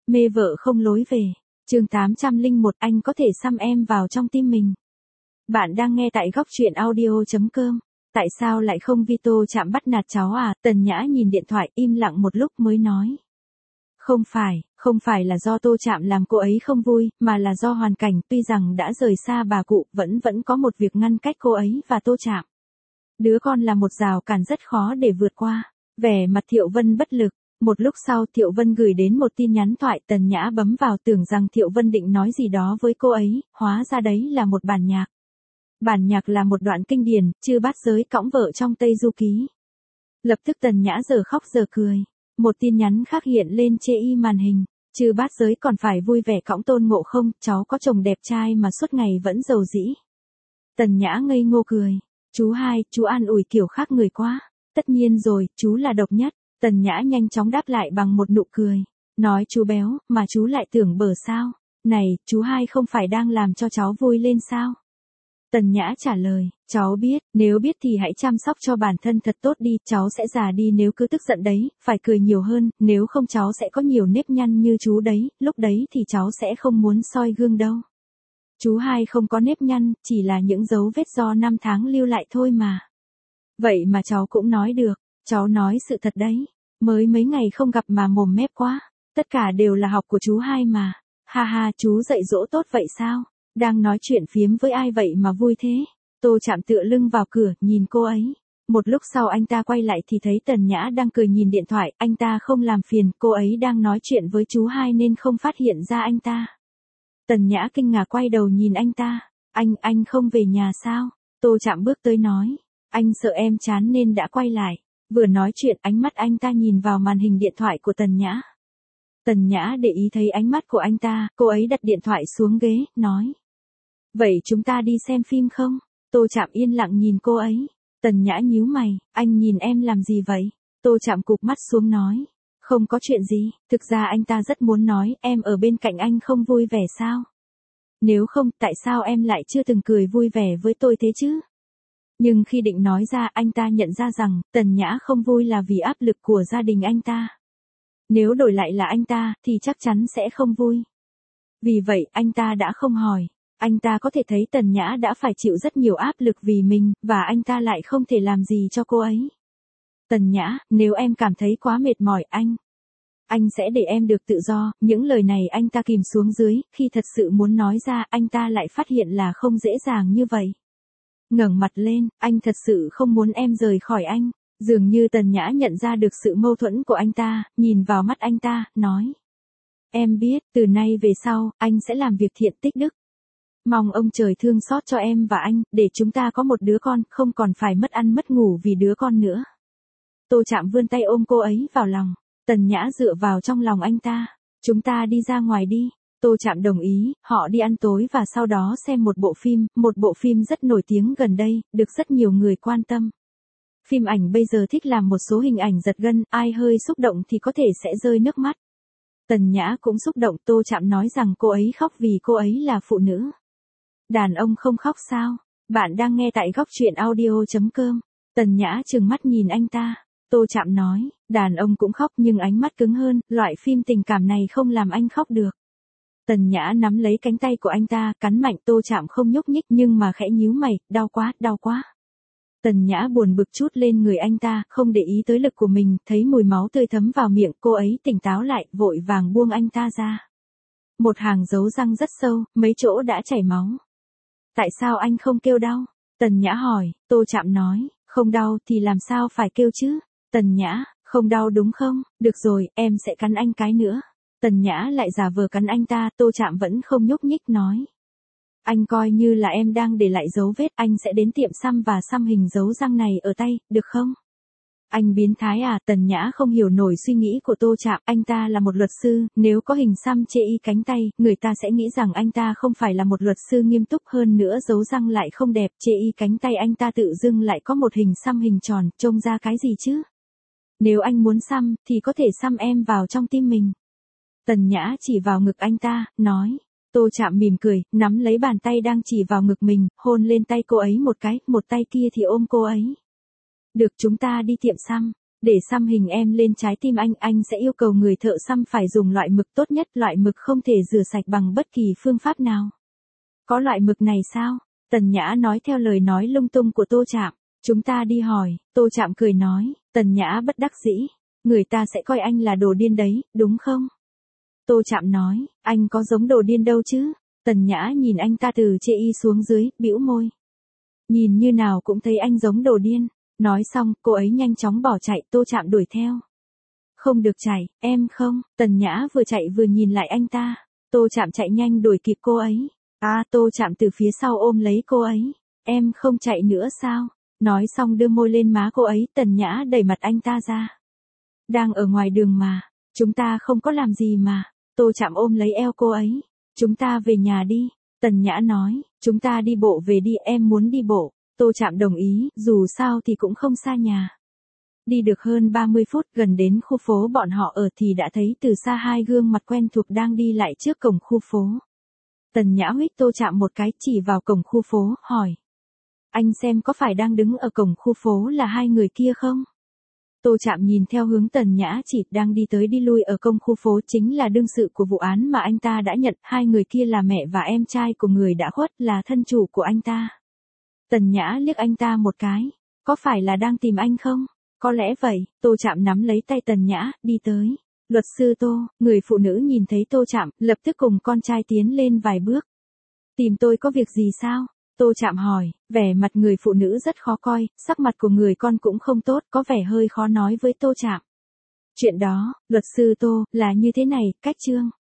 Mê vợ không lối về. Chương 801 anh có thể xăm em vào trong tim mình. Bạn đang nghe tại góc truyện audio.com. Tại sao lại không Vito chạm bắt nạt cháu à? Tần Nhã nhìn điện thoại im lặng một lúc mới nói. Không phải là do Tô Chạm làm cô ấy không vui, mà là do hoàn cảnh. Tuy rằng đã rời xa bà cụ, vẫn có một việc ngăn cách cô ấy và Tô Chạm. Đứa con là một rào cản rất khó để vượt qua. Vẻ mặt Thiệu Vân bất lực. Một lúc sau Thiệu Vân gửi đến một tin nhắn thoại, Tần Nhã bấm vào tưởng rằng Thiệu Vân định nói gì đó với cô ấy, hóa ra đấy là một bản nhạc. Bản nhạc là một đoạn kinh điển, Chư Bát Giới cõng vợ trong Tây Du Ký. Lập tức Tần Nhã giờ khóc giờ cười. Một tin nhắn khác hiện lên chê y màn hình. Chư Bát Giới còn phải vui vẻ cõng Tôn Ngộ Không, cháu có chồng đẹp trai mà suốt ngày vẫn giàu dĩ. Tần Nhã ngây ngô cười. Chú hai, chú an ủi kiểu khác người quá. Tất nhiên rồi, chú là độc nhất. Tần Nhã nhanh chóng đáp lại bằng một nụ cười. Nói chú béo, mà chú lại tưởng bở sao? Này, chú hai không phải đang làm cho cháu vui lên sao? Tần Nhã trả lời, cháu biết, nếu biết thì hãy chăm sóc cho bản thân thật tốt đi, cháu sẽ già đi nếu cứ tức giận đấy, phải cười nhiều hơn, nếu không cháu sẽ có nhiều nếp nhăn như chú đấy, lúc đấy thì cháu sẽ không muốn soi gương đâu. Chú hai không có nếp nhăn, chỉ là những dấu vết do năm tháng lưu lại thôi mà. Vậy mà cháu cũng nói được, cháu nói sự thật đấy, mới mấy ngày không gặp mà mồm mép quá, tất cả đều là học của chú hai mà. Ha ha, chú dạy dỗ tốt vậy sao? Đang nói chuyện phiếm với ai vậy mà vui thế? Tô Chạm tựa lưng vào cửa, nhìn cô ấy. Một lúc sau anh ta quay lại thì thấy Tần Nhã đang cười nhìn điện thoại, anh ta không làm phiền, cô ấy đang nói chuyện với chú hai nên không phát hiện ra anh ta. Tần Nhã kinh ngạc quay đầu nhìn anh ta. Anh không về nhà sao? Tô Chạm bước tới nói. Anh sợ em chán nên đã quay lại. Vừa nói chuyện ánh mắt anh ta nhìn vào màn hình điện thoại của Tần Nhã. Tần Nhã để ý thấy ánh mắt của anh ta, cô ấy đặt điện thoại xuống ghế, nói. Vậy chúng ta đi xem phim không? Tô Chạm yên lặng nhìn cô ấy. Tần Nhã nhíu mày, anh nhìn em làm gì vậy? Tô Chạm cụp mắt xuống nói. Không có chuyện gì, thực ra anh ta rất muốn nói, em ở bên cạnh anh không vui vẻ sao? Nếu không, tại sao em lại chưa từng cười vui vẻ với tôi thế chứ? Nhưng khi định nói ra, anh ta nhận ra rằng, Tần Nhã không vui là vì áp lực của gia đình anh ta. Nếu đổi lại là anh ta, thì chắc chắn sẽ không vui. Vì vậy, anh ta đã không hỏi. Anh ta có thể thấy Tần Nhã đã phải chịu rất nhiều áp lực vì mình, và anh ta lại không thể làm gì cho cô ấy. Tần Nhã, nếu em cảm thấy quá mệt mỏi anh sẽ để em được tự do. Những lời này anh ta kìm xuống dưới, khi thật sự muốn nói ra, anh ta lại phát hiện là không dễ dàng như vậy. Ngẩng mặt lên, anh thật sự không muốn em rời khỏi anh. Dường như Tần Nhã nhận ra được sự mâu thuẫn của anh ta, nhìn vào mắt anh ta, nói. Em biết, từ nay về sau, anh sẽ làm việc thiện tích đức. Mong ông trời thương xót cho em và anh, để chúng ta có một đứa con, không còn phải mất ăn mất ngủ vì đứa con nữa. Tô Chạm vươn tay ôm cô ấy vào lòng. Tần Nhã dựa vào trong lòng anh ta. Chúng ta đi ra ngoài đi. Tô Chạm đồng ý, họ đi ăn tối và sau đó xem một bộ phim rất nổi tiếng gần đây, được rất nhiều người quan tâm. Phim ảnh bây giờ thích làm một số hình ảnh giật gân, ai hơi xúc động thì có thể sẽ rơi nước mắt. Tần Nhã cũng xúc động, Tô Chạm nói rằng cô ấy khóc vì cô ấy là phụ nữ. Đàn ông không khóc sao? Bạn đang nghe tại góc truyện audio.com. Tần Nhã trừng mắt nhìn anh ta. Tô Chạm nói, đàn ông cũng khóc nhưng ánh mắt cứng hơn, loại phim tình cảm này không làm anh khóc được. Tần Nhã nắm lấy cánh tay của anh ta, cắn mạnh. Tô Chạm không nhúc nhích nhưng mà khẽ nhíu mày, đau quá. Tần Nhã buồn bực trút lên người anh ta, không để ý tới lực của mình, thấy mùi máu tươi thấm vào miệng, cô ấy tỉnh táo lại, vội vàng buông anh ta ra. Một hàng dấu răng rất sâu, mấy chỗ đã chảy máu. Tại sao anh không kêu đau? Tần Nhã hỏi. Tô Chạm nói, không đau thì làm sao phải kêu chứ? Tần Nhã, không đau đúng không? Được rồi, em sẽ cắn anh cái nữa. Tần Nhã lại giả vờ cắn anh ta, Tô Chạm vẫn không nhúc nhích nói. Anh coi như là em đang để lại dấu vết, anh sẽ đến tiệm xăm và xăm hình dấu răng này ở tay, được không? Anh biến thái à? Tần Nhã không hiểu nổi suy nghĩ của Tô Chạm, anh ta là một luật sư, nếu có hình xăm chê y cánh tay, người ta sẽ nghĩ rằng anh ta không phải là một luật sư nghiêm túc, hơn nữa dấu răng lại không đẹp, chê y cánh tay anh ta tự dưng lại có một hình xăm hình tròn, trông ra cái gì chứ? Nếu anh muốn xăm, thì có thể xăm em vào trong tim mình. Tần Nhã chỉ vào ngực anh ta, nói. Tô Chạm mỉm cười, nắm lấy bàn tay đang chỉ vào ngực mình, hôn lên tay cô ấy một cái, một tay kia thì ôm cô ấy. Được, chúng ta đi tiệm xăm. Để xăm hình em lên trái tim anh sẽ yêu cầu người thợ xăm phải dùng loại mực tốt nhất, loại mực không thể rửa sạch bằng bất kỳ phương pháp nào. Có loại mực này sao? Tần Nhã nói theo lời nói lung tung của Tô Trạm. Chúng ta đi hỏi, Tô Trạm cười nói, Tần Nhã bất đắc dĩ, người ta sẽ coi anh là đồ điên đấy, đúng không? Tô Trạm nói, anh có giống đồ điên đâu chứ? Tần Nhã nhìn anh ta từ chê y xuống dưới, bĩu môi. Nhìn như nào cũng thấy anh giống đồ điên. Nói xong, cô ấy nhanh chóng bỏ chạy, Tô Trạm đuổi theo. Không được chạy, em không. Tần Nhã vừa chạy vừa nhìn lại anh ta. Tô Trạm chạy nhanh đuổi kịp cô ấy. Tô Trạm từ phía sau ôm lấy cô ấy. Em không chạy nữa sao? Nói xong đưa môi lên má cô ấy, Tần Nhã đẩy mặt anh ta ra. Đang ở ngoài đường mà, chúng ta không có làm gì mà. Tô Trạm ôm lấy eo cô ấy. Chúng ta về nhà đi. Tần Nhã nói, chúng ta đi bộ về đi, em muốn đi bộ. Tô Trạm đồng ý, dù sao thì cũng không xa nhà. Đi được hơn 30 phút, gần đến khu phố bọn họ ở thì đã thấy từ xa hai gương mặt quen thuộc đang đi lại trước cổng khu phố. Tần Nhã huých Tô Trạm một cái, chỉ vào cổng khu phố, hỏi. Anh xem có phải đang đứng ở cổng khu phố là hai người kia không? Tô Trạm nhìn theo hướng Tần Nhã chỉ, đang đi tới đi lui ở công khu phố, chính là đương sự của vụ án mà anh ta đã nhận. Hai người kia là mẹ và em trai của người đã khuất, là thân chủ của anh ta. Tần Nhã liếc anh ta một cái. Có phải là đang tìm anh không? Có lẽ vậy. Tô Trạm nắm lấy tay Tần Nhã, đi tới. Luật sư Tô, người phụ nữ nhìn thấy Tô Trạm, lập tức cùng con trai tiến lên vài bước. Tìm tôi có việc gì sao? Tô Trạm hỏi, vẻ mặt người phụ nữ rất khó coi, sắc mặt của người con cũng không tốt, có vẻ hơi khó nói với Tô Trạm. Chuyện đó, luật sư Tô, là như thế này, cách chương.